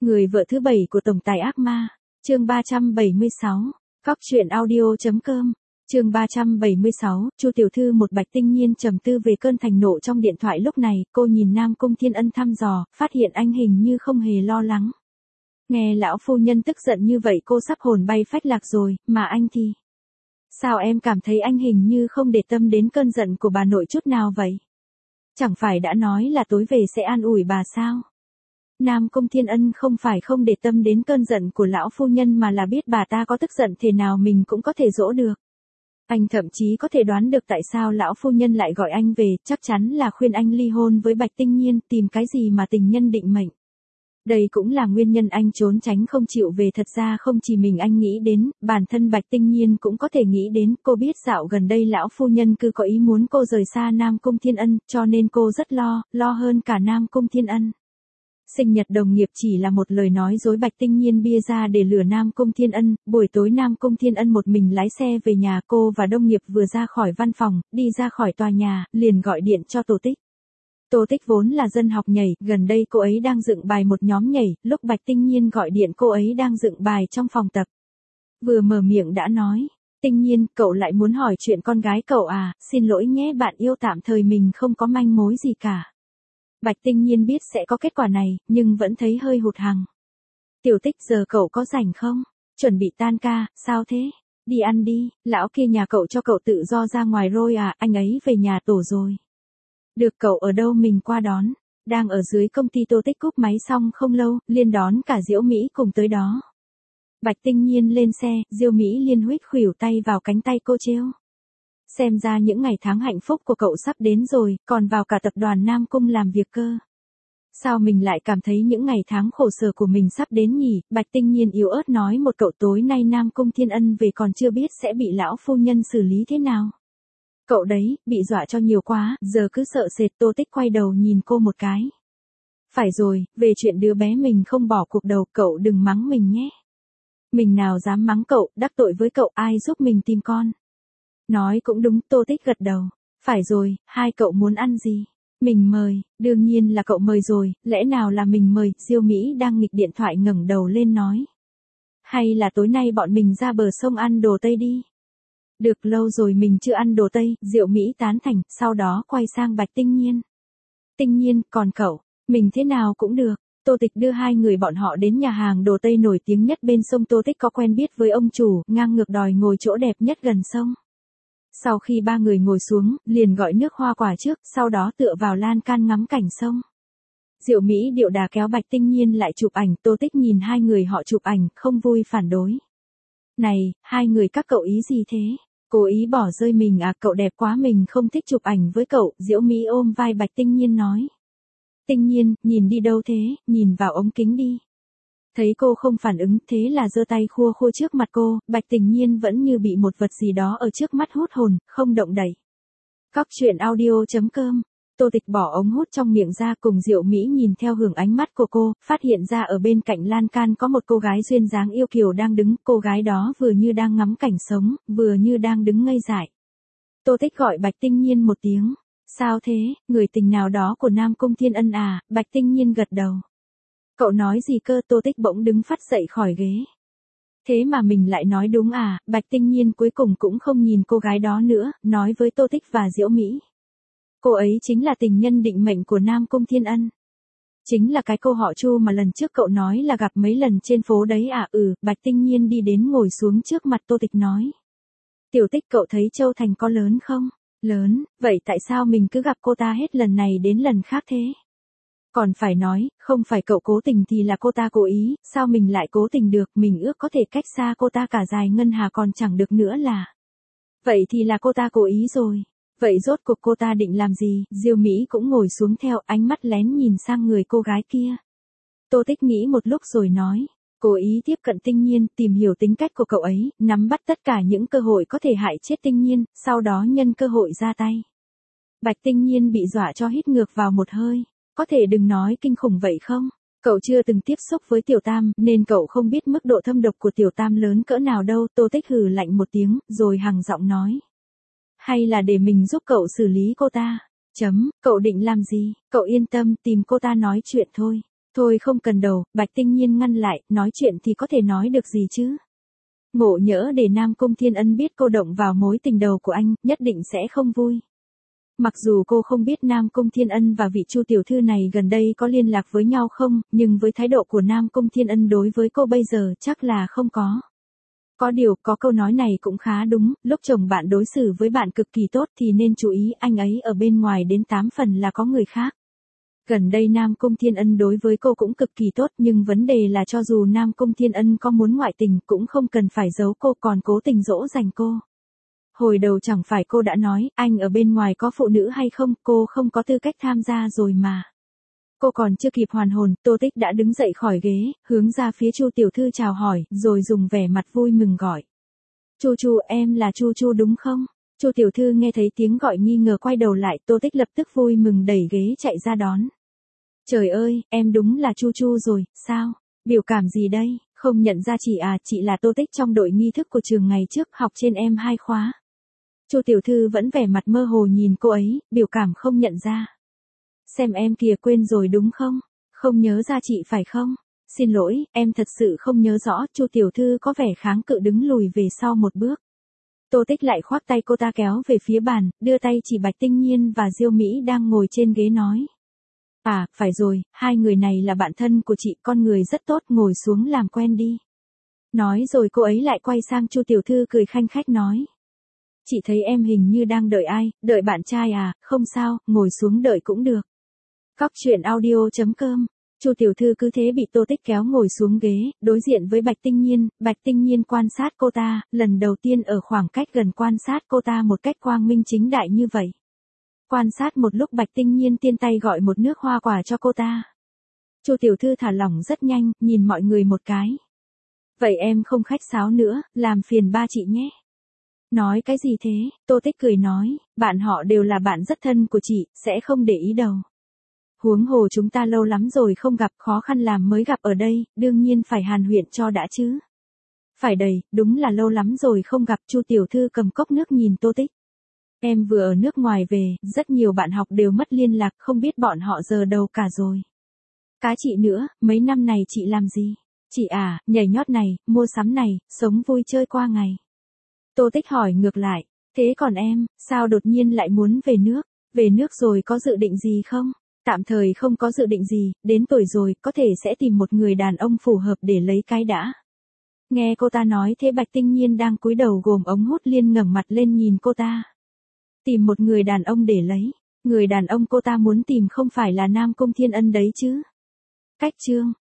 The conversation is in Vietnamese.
Người vợ thứ 7 của tổng tài ác ma, chương 376, Cóc truyện audio.com, chương 376, Chu tiểu thư. Một Bạch Tinh Nhiên trầm tư về cơn thành nộ trong điện thoại lúc này, cô nhìn Nam Cung Thiên Ân thăm dò, phát hiện anh hình như không hề lo lắng. Nghe lão phu nhân tức giận như vậy cô sắp hồn bay phách lạc rồi, mà anh thì... Sao em cảm thấy anh hình như không để tâm đến cơn giận của bà nội chút nào vậy? Chẳng phải đã nói là tối về sẽ an ủi bà sao? Nam Cung Thiên Ân không phải không để tâm đến cơn giận của lão phu nhân mà là biết bà ta có tức giận thế nào mình cũng có thể dỗ được. Anh thậm chí có thể đoán được tại sao lão phu nhân lại gọi anh về, chắc chắn là khuyên anh ly hôn với Bạch Tinh Nhiên, tìm cái gì mà tình nhân định mệnh. Đây cũng là nguyên nhân anh trốn tránh không chịu về. Thật ra không chỉ mình anh nghĩ đến, bản thân Bạch Tinh Nhiên cũng có thể nghĩ đến. Cô biết dạo gần đây lão phu nhân cứ có ý muốn cô rời xa Nam Cung Thiên Ân, cho nên cô rất lo hơn cả Nam Cung Thiên Ân. Sinh nhật đồng nghiệp chỉ là một lời nói dối Bạch Tinh Nhiên bia ra để lừa Nam Cung Thiên Ân. Buổi tối Nam Cung Thiên Ân một mình lái xe về nhà, cô và đồng nghiệp vừa ra khỏi văn phòng, đi ra khỏi tòa nhà, liền gọi điện cho Tô Tích. Tô Tích vốn là dân học nhảy, gần đây cô ấy đang dựng bài một nhóm nhảy, lúc Bạch Tinh Nhiên gọi điện cô ấy đang dựng bài trong phòng tập. Vừa mở miệng đã nói, Tinh Nhiên, cậu lại muốn hỏi chuyện con gái cậu à, xin lỗi nhé bạn yêu, tạm thời mình không có manh mối gì cả. Bạch Tinh Nhiên biết sẽ có kết quả này, nhưng vẫn thấy hơi hụt hẫng. Tiểu Tích, giờ cậu có rảnh không? Chuẩn bị tan ca, sao thế? Đi ăn đi, lão kia nhà cậu cho cậu tự do ra ngoài rồi à, anh ấy về nhà tổ rồi. Được, cậu ở đâu mình qua đón. Đang ở dưới công ty. Tô Tích cúp máy xong không lâu, liền đón cả Diễu Mỹ cùng tới đó. Bạch Tinh Nhiên lên xe, Diễu Mỹ liền huýt khuỷu tay vào cánh tay cô trêu. Xem ra những ngày tháng hạnh phúc của cậu sắp đến rồi, còn vào cả tập đoàn Nam Cung làm việc cơ. Sao mình lại cảm thấy những ngày tháng khổ sở của mình sắp đến nhỉ? Bạch Tinh Nhiên yếu ớt nói một cậu. Tối nay Nam Cung Thiên Ân về còn chưa biết sẽ bị lão phu nhân xử lý thế nào. Cậu đấy, bị dọa cho nhiều quá, giờ cứ sợ sệt. Tô Tích quay đầu nhìn cô một cái. Phải rồi, về chuyện đứa bé mình không bỏ cuộc đầu, cậu đừng mắng mình nhé. Mình nào dám mắng cậu, đắc tội với cậu, ai giúp mình tìm con. Nói cũng đúng. Tô Tích gật đầu. Phải rồi, hai cậu muốn ăn gì? Mình mời, đương nhiên là cậu mời rồi, lẽ nào là mình mời? Diêu Mỹ đang nghịch điện thoại ngẩng đầu lên nói. Hay là tối nay bọn mình ra bờ sông ăn đồ Tây đi? Được, lâu rồi mình chưa ăn đồ Tây. Diệu Mỹ tán thành, sau đó quay sang Bạch Tinh Nhiên. Tinh Nhiên, còn cậu? Mình thế nào cũng được. Tô Tịch đưa hai người bọn họ đến nhà hàng đồ Tây nổi tiếng nhất bên sông. Tô Tích có quen biết với ông chủ, ngang ngược đòi ngồi chỗ đẹp nhất gần sông. Sau khi ba người ngồi xuống, liền gọi nước hoa quả trước, sau đó tựa vào lan can ngắm cảnh sông. Diệu Mỹ điệu đà kéo Bạch Tinh Nhiên lại chụp ảnh. Tô Tích nhìn hai người họ chụp ảnh, không vui phản đối. Này, hai người các cậu ý gì thế? Cố ý bỏ rơi mình à? Cậu đẹp quá, mình không thích chụp ảnh với cậu. Diễu Mỹ ôm vai Bạch Tinh Nhiên nói. Tinh Nhiên, nhìn đi đâu thế, nhìn vào ống kính đi. Thấy cô không phản ứng, thế là giơ tay khua khua trước mặt cô. Bạch Tinh Nhiên vẫn như bị một vật gì đó ở trước mắt hút hồn, không động đậy. Cóc truyện audio.com. Tô Tịch bỏ ống hút trong miệng ra, cùng Diệu Mỹ nhìn theo hướng ánh mắt của cô, phát hiện ra ở bên cạnh lan can có một cô gái duyên dáng yêu kiều đang đứng. Cô gái đó vừa như đang ngắm cảnh sống, vừa như đang đứng ngây dại. Tô Tích gọi Bạch Tinh Nhiên một tiếng. Sao thế, người tình nào đó của Nam Cung Thiên Ân à? Bạch Tinh Nhiên gật đầu. Cậu nói gì cơ? Tô Tích bỗng đứng phát dậy khỏi ghế. Thế mà mình lại nói đúng à? Bạch Tinh Nhiên cuối cùng cũng không nhìn cô gái đó nữa, nói với Tô Tích và Diễu Mỹ. Cô ấy chính là tình nhân định mệnh của Nam Cung Thiên Ân. Chính là cái cô họ Chu mà lần trước cậu nói là gặp mấy lần trên phố đấy à? Bạch Tinh Nhiên đi đến ngồi xuống trước mặt Tô Tịch nói. Tiểu Tích, cậu thấy Châu Thành có lớn không? Lớn, vậy tại sao mình cứ gặp cô ta hết lần này đến lần khác thế? Còn phải nói, không phải cậu cố tình thì là cô ta cố ý, sao mình lại cố tình được? Mình ước có thể cách xa cô ta cả dài ngân hà còn chẳng được nữa là. Vậy thì là cô ta cố ý rồi. Vậy rốt cuộc cô ta định làm gì? Diêu Mỹ cũng ngồi xuống theo, ánh mắt lén nhìn sang người cô gái kia. Tô Tích nghĩ một lúc rồi nói. Cố ý tiếp cận Tinh Nhiên, tìm hiểu tính cách của cậu ấy, nắm bắt tất cả những cơ hội có thể hại chết Tinh Nhiên, sau đó nhân cơ hội ra tay. Bạch Tinh Nhiên bị dọa cho hít ngược vào một hơi. Có thể đừng nói kinh khủng vậy không? Cậu chưa từng tiếp xúc với Tiểu Tam, nên cậu không biết mức độ thâm độc của Tiểu Tam lớn cỡ nào đâu. Tô Tích hừ lạnh một tiếng, rồi hằng giọng nói. Hay là để mình giúp cậu xử lý cô ta? Cậu định làm gì? Cậu yên tâm, tìm cô ta nói chuyện thôi. Thôi không cần đâu, Bạch Tinh Nhiên ngăn lại, nói chuyện thì có thể nói được gì chứ. Ngộ nhỡ để Nam Cung Thiên Ân biết cô động vào mối tình đầu của anh, nhất định sẽ không vui. Mặc dù cô không biết Nam Cung Thiên Ân và vị Chu tiểu thư này gần đây có liên lạc với nhau không, nhưng với thái độ của Nam Cung Thiên Ân đối với cô bây giờ chắc là không có. Có điều, có câu nói này cũng khá đúng, lúc chồng bạn đối xử với bạn cực kỳ tốt thì nên chú ý anh ấy ở bên ngoài đến 8 phần là có người khác. Gần đây Nam Cung Thiên Ân đối với cô cũng cực kỳ tốt nhưng vấn đề là cho dù Nam Cung Thiên Ân có muốn ngoại tình cũng không cần phải giấu cô còn cố tình dỗ dành cô. Hồi đầu chẳng phải cô đã nói anh ở bên ngoài có phụ nữ hay không, cô không có tư cách tham gia rồi mà. Cô còn chưa kịp hoàn hồn, Tô Tích đã đứng dậy khỏi ghế, hướng ra phía Chu tiểu thư chào hỏi, rồi dùng vẻ mặt vui mừng gọi. Chu Chu, em là Chu Chu đúng không? Chu tiểu thư nghe thấy tiếng gọi nghi ngờ quay đầu lại, Tô Tích lập tức vui mừng đẩy ghế chạy ra đón. Trời ơi, em đúng là Chu Chu rồi, sao? Biểu cảm gì đây, không nhận ra chị à, chị là Tô Tích trong đội nghi thức của trường ngày trước học trên em 2 khóa. Chu tiểu thư vẫn vẻ mặt mơ hồ nhìn cô ấy, biểu cảm không nhận ra. Xem em kìa quên rồi đúng không? Không nhớ ra chị phải không? Xin lỗi, em thật sự không nhớ rõ, Chu tiểu thư có vẻ kháng cự đứng lùi về sau một bước. Tô Tích lại khoác tay cô ta kéo về phía bàn, đưa tay chỉ Bạch Tinh Nhiên và Diêu Mỹ đang ngồi trên ghế nói. À, phải rồi, hai người này là bạn thân của chị, con người rất tốt, ngồi xuống làm quen đi. Nói rồi cô ấy lại quay sang Chu tiểu thư cười khanh khách nói. Chị thấy em hình như đang đợi ai, đợi bạn trai à, không sao, ngồi xuống đợi cũng được. Cóc truyện audio.com. Chu tiểu thư cứ thế bị Tô Tích kéo ngồi xuống ghế, đối diện với Bạch Tinh Nhiên quan sát cô ta, lần đầu tiên ở khoảng cách gần quan sát cô ta một cách quang minh chính đại như vậy. Quan sát một lúc Bạch Tinh Nhiên tiên tay gọi một nước hoa quả cho cô ta. Chu tiểu thư thả lỏng rất nhanh, nhìn mọi người một cái. Vậy em không khách sáo nữa, làm phiền ba chị nhé. Nói cái gì thế, Tô Tích cười nói, bạn họ đều là bạn rất thân của chị, sẽ không để ý đâu. Huống hồ chúng ta lâu lắm rồi không gặp, khó khăn làm mới gặp ở đây, đương nhiên phải hàn huyên cho đã chứ. Phải đầy, đúng là lâu lắm rồi không gặp, Chu tiểu thư cầm cốc nước nhìn Tô Tích. Em vừa ở nước ngoài về, rất nhiều bạn học đều mất liên lạc, không biết bọn họ giờ đâu cả rồi. Cá chị nữa, mấy năm này chị làm gì? Chị à, nhảy nhót này, mua sắm này, sống vui chơi qua ngày. Tô Tích hỏi ngược lại, thế còn em, sao đột nhiên lại muốn về nước? Về nước rồi có dự định gì không? Tạm thời không có dự định gì, đến tuổi rồi, có thể sẽ tìm một người đàn ông phù hợp để lấy cái đã. Nghe cô ta nói thế Bạch Tinh Nhiên đang cúi đầu gồm ống hút liên ngẩng mặt lên nhìn cô ta. Tìm một người đàn ông để lấy, người đàn ông cô ta muốn tìm không phải là Nam Cung Thiên Ân đấy chứ. Cách chương.